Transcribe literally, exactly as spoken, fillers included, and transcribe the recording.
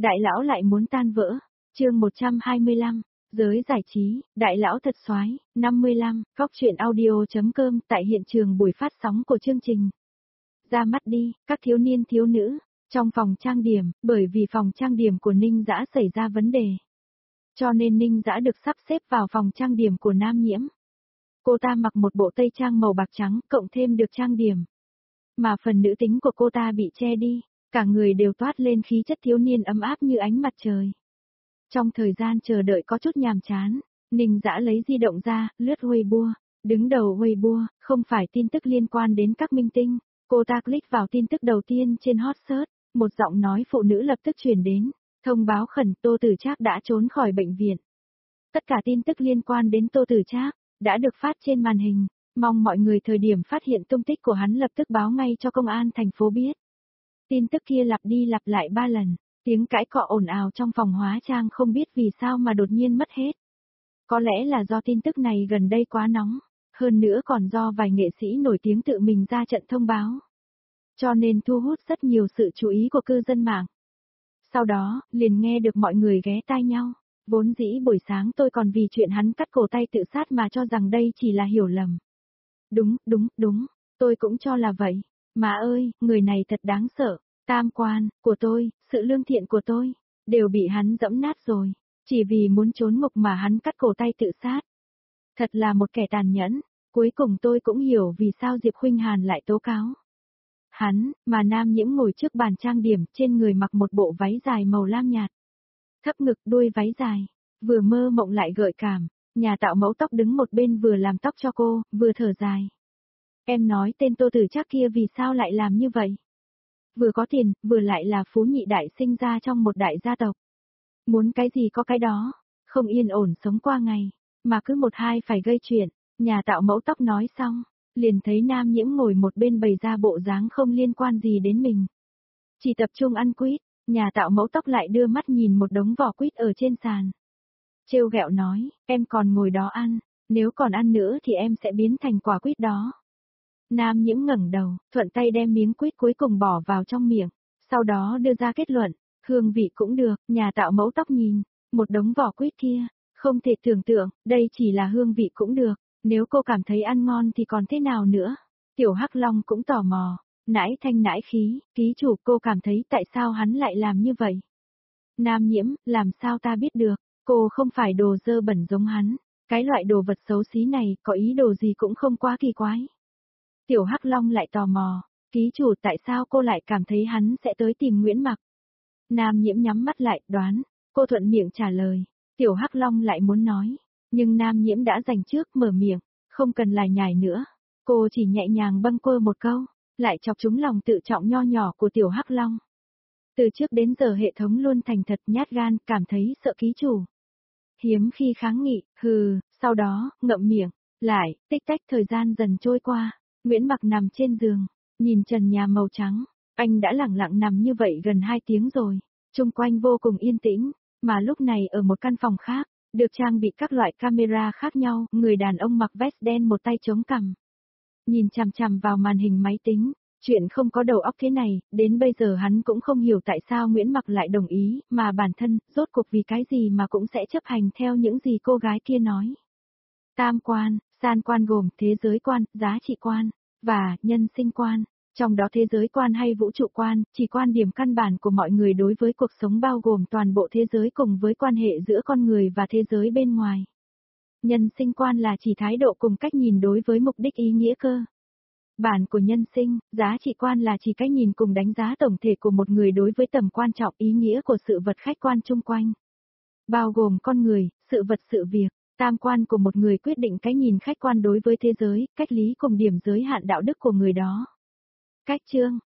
đại lão lại muốn tan vỡ. Chương một trăm hai mươi lăm, giới giải trí, đại lão thật soái, năm mươi lăm, góc truyện audio.com tại hiện trường buổi phát sóng của chương trình. Ra mắt đi, các thiếu niên thiếu nữ, trong phòng trang điểm, bởi vì phòng trang điểm của Ninh Dã xảy ra vấn đề. Cho nên Ninh Dã được sắp xếp vào phòng trang điểm của Nam Nhiễm. Cô ta mặc một bộ tây trang màu bạc trắng, cộng thêm được trang điểm. Mà phần nữ tính của cô ta bị che đi, cả người đều toát lên khí chất thiếu niên ấm áp như ánh mặt trời. Trong thời gian chờ đợi có chút nhàm chán, Ninh Dã lấy di động ra, lướt Weibo. Đứng đầu Weibo, không phải tin tức liên quan đến các minh tinh. Cô ta click vào tin tức đầu tiên trên hot search, một giọng nói phụ nữ lập tức truyền đến. Thông báo khẩn Tô Tử Trác đã trốn khỏi bệnh viện. Tất cả tin tức liên quan đến Tô Tử Trác đã được phát trên màn hình. Mong mọi người thời điểm phát hiện tung tích của hắn lập tức báo ngay cho công an thành phố biết. Tin tức kia lặp đi lặp lại ba lần. Tiếng cãi cọ ồn ào trong phòng hóa trang không biết vì sao mà đột nhiên mất hết. Có lẽ là do tin tức này gần đây quá nóng, hơn nữa còn do vài nghệ sĩ nổi tiếng tự mình ra trận thông báo. Cho nên thu hút rất nhiều sự chú ý của cư dân mạng. Sau đó, liền nghe được mọi người ghé tai nhau. Vốn dĩ buổi sáng tôi còn vì chuyện hắn cắt cổ tay tự sát mà cho rằng đây chỉ là hiểu lầm. Đúng, đúng, đúng, tôi cũng cho là vậy. Mà ơi, người này thật đáng sợ. Tam quan của tôi, sự lương thiện của tôi, đều bị hắn dẫm nát rồi. Chỉ vì muốn trốn ngục mà hắn cắt cổ tay tự sát. Thật là một kẻ tàn nhẫn. Cuối cùng tôi cũng hiểu vì sao Diệp Khuynh Hàn lại tố cáo. Hắn, mà Nam Nhiễm ngồi trước bàn trang điểm, trên người mặc một bộ váy dài màu lam nhạt. Thấp ngực đuôi váy dài, vừa mơ mộng lại gợi cảm. Nhà tạo mẫu tóc đứng một bên vừa làm tóc cho cô, vừa thở dài. Em nói tên Tô Tử Trác kia vì sao lại làm như vậy? Vừa có tiền, vừa lại là phú nhị đại sinh ra trong một đại gia tộc. Muốn cái gì có cái đó, không yên ổn sống qua ngày, mà cứ một hai phải gây chuyện. Nhà tạo mẫu tóc nói xong, liền thấy Nam Nhiễm ngồi một bên bày ra bộ dáng không liên quan gì đến mình. Chỉ tập trung ăn quýt, nhà tạo mẫu tóc lại đưa mắt nhìn một đống vỏ quýt ở trên sàn. Trêu ghẹo nói, em còn ngồi đó ăn, nếu còn ăn nữa thì em sẽ biến thành quả quýt đó. Nam Nhiễm ngẩng đầu, thuận tay đem miếng quýt cuối cùng bỏ vào trong miệng, sau đó đưa ra kết luận, hương vị cũng được, nhà tạo mẫu tóc nhìn, một đống vỏ quýt kia, không thể tưởng tượng, đây chỉ là hương vị cũng được, nếu cô cảm thấy ăn ngon thì còn thế nào nữa. Tiểu Hắc Long cũng tò mò, nãi thanh nãi khí, ký chủ cô cảm thấy tại sao hắn lại làm như vậy. Nam Nhiễm, làm sao ta biết được, cô không phải đồ dơ bẩn giống hắn, cái loại đồ vật xấu xí này có ý đồ gì cũng không quá kỳ quái. Tiểu Hắc Long lại tò mò, ký chủ tại sao cô lại cảm thấy hắn sẽ tới tìm Nguyễn Mặc. Nam Nhiễm nhắm mắt lại, đoán, cô thuận miệng trả lời, Tiểu Hắc Long lại muốn nói, nhưng Nam Nhiễm đã dành trước mở miệng, không cần lải nhải nữa, cô chỉ nhẹ nhàng bâng quơ một câu, lại chọc trúng lòng tự trọng nho nhỏ của Tiểu Hắc Long. Từ trước đến giờ hệ thống luôn thành thật nhát gan, cảm thấy sợ ký chủ. Hiếm khi kháng nghị, hừ, sau đó, ngậm miệng, lại, tích tách thời gian dần trôi qua. Nguyễn Mặc nằm trên giường, nhìn trần nhà màu trắng, anh đã lặng lặng nằm như vậy gần hai tiếng rồi, xung quanh vô cùng yên tĩnh, mà lúc này ở một căn phòng khác, được trang bị các loại camera khác nhau, người đàn ông mặc vest đen một tay chống cằm. Nhìn chằm chằm vào màn hình máy tính, chuyện không có đầu óc thế này, đến bây giờ hắn cũng không hiểu tại sao Nguyễn Mặc lại đồng ý, mà bản thân, rốt cuộc vì cái gì mà cũng sẽ chấp hành theo những gì cô gái kia nói. Tam quan, san quan gồm thế giới quan, giá trị quan, và nhân sinh quan. Trong đó thế giới quan hay vũ trụ quan, chỉ quan điểm căn bản của mọi người đối với cuộc sống bao gồm toàn bộ thế giới cùng với quan hệ giữa con người và thế giới bên ngoài. Nhân sinh quan là chỉ thái độ cùng cách nhìn đối với mục đích ý nghĩa cơ bản của nhân sinh, giá trị quan là chỉ cách nhìn cùng đánh giá tổng thể của một người đối với tầm quan trọng ý nghĩa của sự vật khách quan chung quanh. Bao gồm con người, sự vật sự việc. Tam quan của một người quyết định cái nhìn khách quan đối với thế giới, cách lý cùng điểm giới hạn đạo đức của người đó. Cách chương,